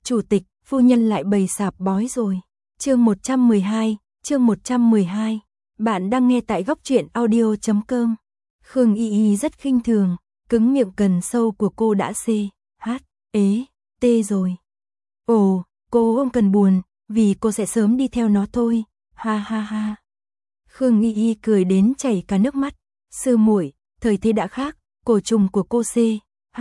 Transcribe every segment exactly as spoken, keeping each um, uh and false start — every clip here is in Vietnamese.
Chủ tịch, phu nhân lại bày sạp bói rồi. Chương một trăm mười hai, chương một trăm mười hai. Bạn đang nghe tại góc truyện audio chấm com. Khương Y Y rất khinh thường, cứng miệng cần sâu của cô đã c, h, ế, t rồi. Ồ, cô không cần buồn, vì cô sẽ sớm đi theo nó thôi. Ha ha ha. Khương Y Y cười đến chảy cả nước mắt. Sư muội, thời thế đã khác, cổ trùng của cô c, h,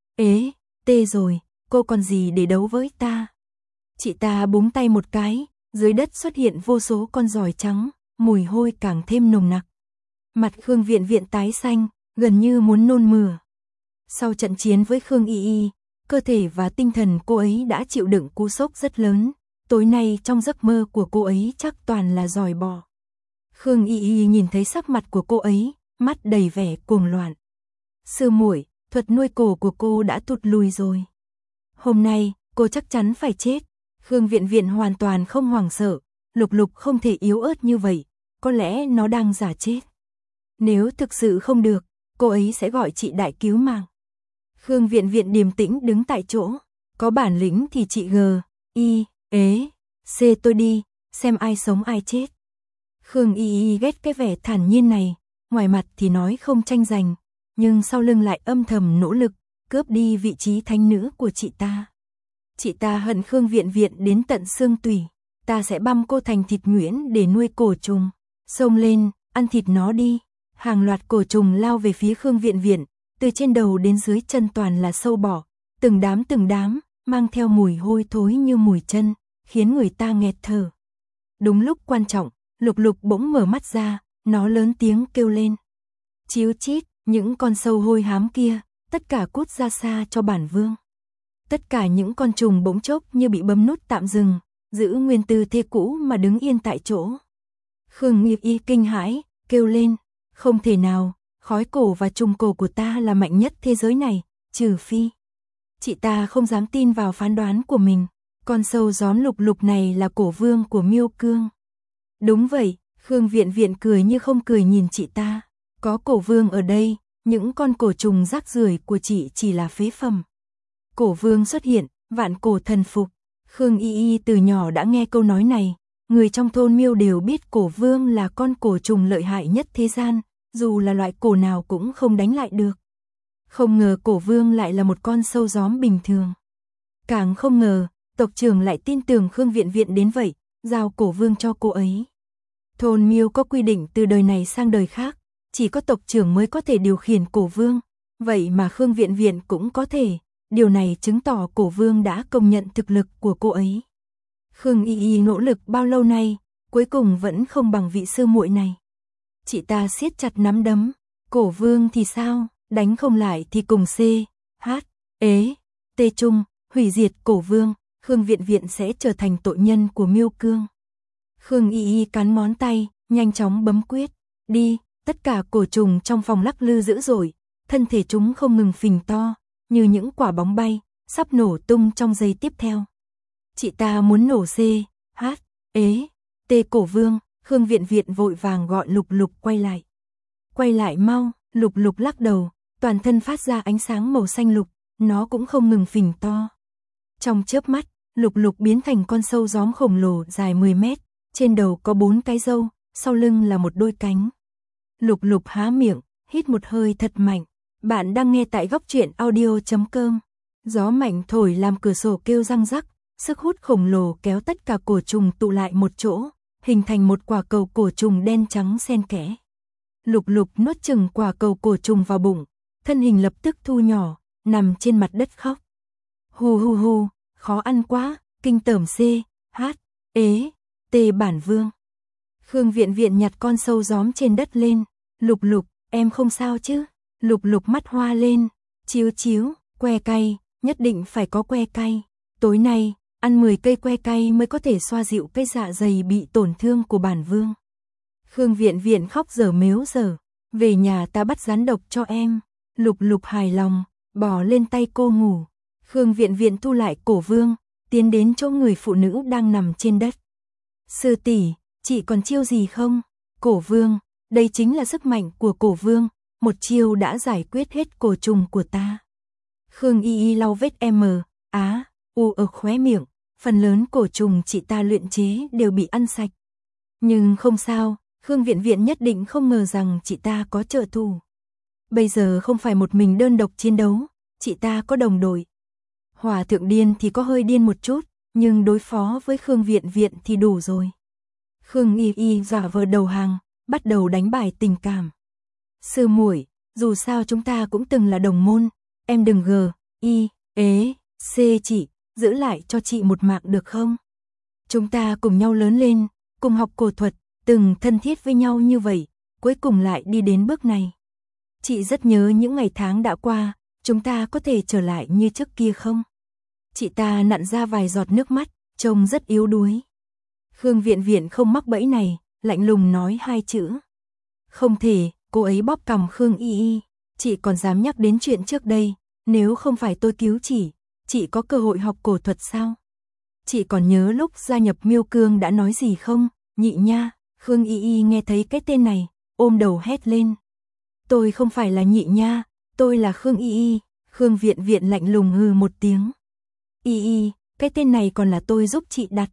ế, t rồi, cô còn gì để đấu với ta. Chị ta búng tay một cái, dưới đất xuất hiện vô số con giòi trắng, mùi hôi càng thêm nồng nặc. Mặt Khương Viện Viện tái xanh, gần như muốn nôn mửa. Sau trận chiến với Khương Y Y, cơ thể và tinh thần cô ấy đã chịu đựng cú sốc rất lớn. Tối nay trong giấc mơ của cô ấy chắc toàn là giòi bò. Khương Y Y nhìn thấy sắc mặt của cô ấy, mắt đầy vẻ cuồng loạn. Sư muội, thuật nuôi cổ của cô đã tụt lùi rồi. Hôm nay, cô chắc chắn phải chết. Khương Viện Viện hoàn toàn không hoảng sợ, Lục Lục không thể yếu ớt như vậy, có lẽ nó đang giả chết. Nếu thực sự không được, cô ấy sẽ gọi chị đại cứu mạng. Khương Viện Viện điềm tĩnh đứng tại chỗ, có bản lĩnh thì chị G, Y, ế, C tôi đi, xem ai sống ai chết. Khương Y Y ghét cái vẻ thản nhiên này, ngoài mặt thì nói không tranh giành, nhưng sau lưng lại âm thầm nỗ lực, cướp đi vị trí thánh nữ của chị ta. Chị ta hận Khương Viện Viện đến tận xương tủy, ta sẽ băm cô thành thịt nhuyễn để nuôi cổ trùng. Xông lên, ăn thịt nó đi. Hàng loạt cổ trùng lao về phía Khương Viện Viện, từ trên đầu đến dưới chân toàn là sâu bọ, từng đám từng đám, mang theo mùi hôi thối như mùi chân, khiến người ta nghẹt thở. Đúng lúc quan trọng, Lục Lục bỗng mở mắt ra, nó lớn tiếng kêu lên. Chíu chít, những con sâu hôi hám kia, tất cả cút ra xa cho bản vương. Tất cả những con trùng bỗng chốc như bị bấm nút tạm dừng, giữ nguyên tư thế cũ mà đứng yên tại chỗ. Khương Y Y kinh hãi, kêu lên, không thể nào, khói cổ và trùng cổ của ta là mạnh nhất thế giới này, trừ phi. Chị ta không dám tin vào phán đoán của mình, con sâu gióm Lục Lục này là cổ vương của Miêu Cương. Đúng vậy, Khương Viện Viện cười như không cười nhìn chị ta, có cổ vương ở đây, những con cổ trùng rác rưởi của chị chỉ là phế phẩm. Cổ vương xuất hiện, vạn cổ thần phục. Khương Y Y từ nhỏ đã nghe câu nói này, người trong thôn Miêu đều biết cổ vương là con cổ trùng lợi hại nhất thế gian, dù là loại cổ nào cũng không đánh lại được. Không ngờ cổ vương lại là một con sâu gióm bình thường. Càng không ngờ, tộc trưởng lại tin tưởng Khương Viện Viện đến vậy, giao cổ vương cho cô ấy. Thôn Miêu có quy định từ đời này sang đời khác, chỉ có tộc trưởng mới có thể điều khiển cổ vương, vậy mà Khương Viện Viện cũng có thể. Điều này chứng tỏ cổ vương đã công nhận thực lực của cô ấy. Khương Y Y nỗ lực bao lâu nay, cuối cùng vẫn không bằng vị sư muội này. Chị ta siết chặt nắm đấm, cổ vương thì sao, đánh không lại thì cùng C, H, ế, T chung, hủy diệt cổ vương, Khương Viện Viện sẽ trở thành tội nhân của Miêu Cương. Khương Y Y cắn ngón tay, nhanh chóng bấm quyết, đi, tất cả cổ trùng trong phòng lắc lư dữ dội, thân thể chúng không ngừng phình to, như những quả bóng bay, sắp nổ tung trong giây tiếp theo. Chị ta muốn nổ C, H, ế, T cổ vương, Khương Viện Viện vội vàng gọi Lục Lục quay lại. Quay lại mau, Lục Lục lắc đầu, toàn thân phát ra ánh sáng màu xanh lục, nó cũng không ngừng phình to. Trong chớp mắt, Lục Lục biến thành con sâu gióm khổng lồ dài mười mét, trên đầu có bốn cái râu, sau lưng là một đôi cánh. Lục Lục há miệng, hít một hơi thật mạnh. Bạn đang nghe tại góc truyện audio chấm com. Gió mạnh thổi làm cửa sổ kêu răng rắc, sức hút khổng lồ kéo tất cả cổ trùng tụ lại một chỗ, hình thành một quả cầu cổ trùng đen trắng xen kẽ. Lục Lục nuốt chừng quả cầu cổ trùng vào bụng, thân hình lập tức thu nhỏ, nằm trên mặt đất khóc. Hù hù hù, khó ăn quá, kinh tởm C, H, ế, T bản vương. Khương Viện Viện nhặt con sâu gióm trên đất lên, Lục Lục, em không sao chứ? Lục Lục mắt hoa lên, chiếu chiếu, que cay, nhất định phải có que cay. Tối nay, ăn mười cây que cay mới có thể xoa dịu cái dạ dày bị tổn thương của bản vương. Khương Viện Viện khóc dở mếu dở, về nhà ta bắt rắn độc cho em. Lục Lục hài lòng, bỏ lên tay cô ngủ. Khương Viện Viện thu lại cổ vương, tiến đến chỗ người phụ nữ đang nằm trên đất. Sư tỷ, chị còn chiêu gì không? Cổ vương, đây chính là sức mạnh của cổ vương. Một chiêu đã giải quyết hết cổ trùng của ta. Khương Y Y lau vết M, á, u ở khóe miệng, phần lớn cổ trùng chị ta luyện chế đều bị ăn sạch. Nhưng không sao, Khương Viện Viện nhất định không ngờ rằng chị ta có trợ thủ. Bây giờ không phải một mình đơn độc chiến đấu, chị ta có đồng đội. Hòa thượng điên thì có hơi điên một chút, nhưng đối phó với Khương Viện Viện thì đủ rồi. Khương Y Y giả vờ đầu hàng, bắt đầu đánh bài tình cảm. Sư muội, dù sao chúng ta cũng từng là đồng môn, em đừng gờ, y, ế, c chị, giữ lại cho chị một mạng được không? Chúng ta cùng nhau lớn lên, cùng học cổ thuật, từng thân thiết với nhau như vậy, cuối cùng lại đi đến bước này. Chị rất nhớ những ngày tháng đã qua, chúng ta có thể trở lại như trước kia không? Chị ta nặn ra vài giọt nước mắt, trông rất yếu đuối. Khương Viện Viện không mắc bẫy này, lạnh lùng nói hai chữ. Không thể, cô ấy bóp cằm Khương Y Y, chị còn dám nhắc đến chuyện trước đây, nếu không phải tôi cứu chị, chị có cơ hội học cổ thuật sao? Chị còn nhớ lúc gia nhập Miêu Cương đã nói gì không? Nhị nha, Khương Y Y nghe thấy cái tên này, ôm đầu hét lên. Tôi không phải là nhị nha, tôi là Khương Y Y, Khương Viện Viện lạnh lùng hừ một tiếng. Y Y, cái tên này còn là tôi giúp chị đặt.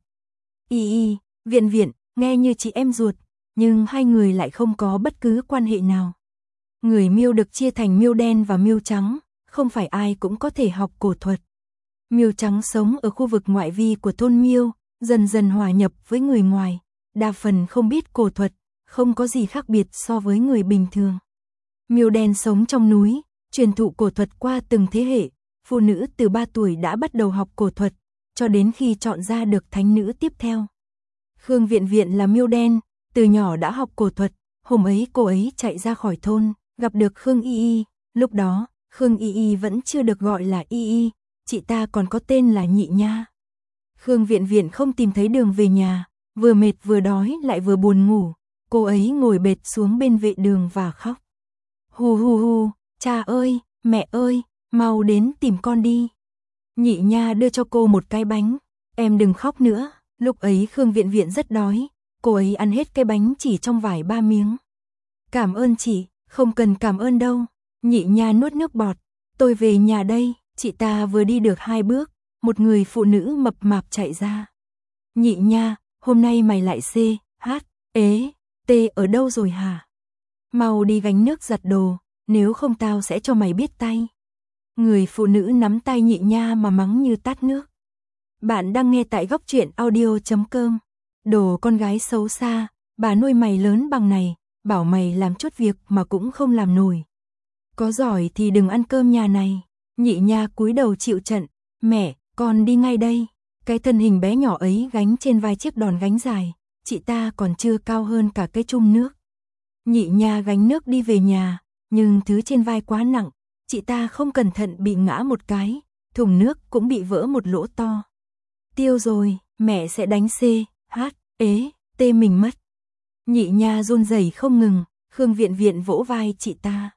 Y Y, Viện Viện, nghe như chị em ruột, nhưng hai người lại không có bất cứ quan hệ nào. Người Miêu được chia thành Miêu đen và Miêu trắng, không phải ai cũng có thể học cổ thuật. Miêu trắng sống ở khu vực ngoại vi của thôn Miêu, dần dần hòa nhập với người ngoài, đa phần không biết cổ thuật, không có gì khác biệt so với người bình thường. Miêu đen sống trong núi, truyền thụ cổ thuật qua từng thế hệ, phụ nữ từ ba tuổi đã bắt đầu học cổ thuật, cho đến khi chọn ra được thánh nữ tiếp theo. Khương Viện Viện là Miêu đen, từ nhỏ đã học cổ thuật, hôm ấy cô ấy chạy ra khỏi thôn, gặp được Khương Y Y, lúc đó, Khương Y Y vẫn chưa được gọi là Y Y, chị ta còn có tên là Nhị Nha. Khương Viện Viện không tìm thấy đường về nhà, vừa mệt vừa đói lại vừa buồn ngủ, cô ấy ngồi bệt xuống bên vệ đường và khóc. Hù hù hù, cha ơi, mẹ ơi, mau đến tìm con đi. Nhị Nha đưa cho cô một cái bánh, em đừng khóc nữa, lúc ấy Khương Viện Viện rất đói, cô ấy ăn hết cái bánh chỉ trong vài ba miếng. Cảm ơn chị, không cần cảm ơn đâu. Nhị Nha nuốt nước bọt, tôi về nhà đây. Chị ta vừa đi được hai bước, một người phụ nữ mập mạp chạy ra. Nhị Nha, hôm nay mày lại C, H, ế, T ở đâu rồi hả? Mau đi gánh nước giặt đồ, nếu không tao sẽ cho mày biết tay. Người phụ nữ nắm tay Nhị Nha mà mắng như tát nước. Bạn đang nghe tại góc truyện audio chấm com. Đồ con gái xấu xa, bà nuôi mày lớn bằng này, bảo mày làm chút việc mà cũng không làm nổi. Có giỏi thì đừng ăn cơm nhà này. Nhị Nha cúi đầu chịu trận, mẹ, con đi ngay đây. Cái thân hình bé nhỏ ấy gánh trên vai chiếc đòn gánh dài, chị ta còn chưa cao hơn cả cái chum nước. Nhị Nha gánh nước đi về nhà, nhưng thứ trên vai quá nặng, chị ta không cẩn thận bị ngã một cái, thùng nước cũng bị vỡ một lỗ to. Tiêu rồi, mẹ sẽ đánh C, H, ế, T mình mất. Nhị Nha run rẩy không ngừng, Khương Viện Viện vỗ vai chị ta.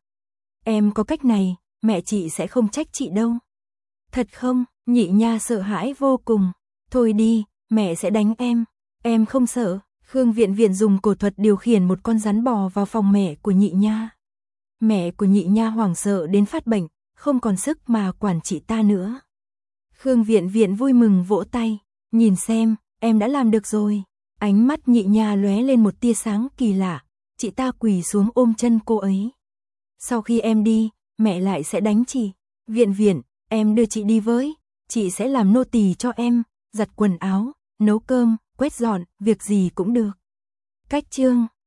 Em có cách này, mẹ chị sẽ không trách chị đâu. Thật không? Nhị Nha sợ hãi vô cùng. Thôi đi, mẹ sẽ đánh em. Em không sợ. Khương Viện Viện dùng cổ thuật điều khiển một con rắn bò vào phòng mẹ của Nhị Nha. Mẹ của Nhị Nha hoảng sợ đến phát bệnh, không còn sức mà quản chị ta nữa. Khương Viện Viện vui mừng vỗ tay, nhìn xem, em đã làm được rồi. Ánh mắt Nhị Nha lóe lên một tia sáng kỳ lạ, chị ta quỳ xuống ôm chân cô ấy. Sau khi em đi, mẹ lại sẽ đánh chị. Viện Viện, em đưa chị đi với, chị sẽ làm nô tỳ cho em, giặt quần áo, nấu cơm, quét dọn, việc gì cũng được. Cách chương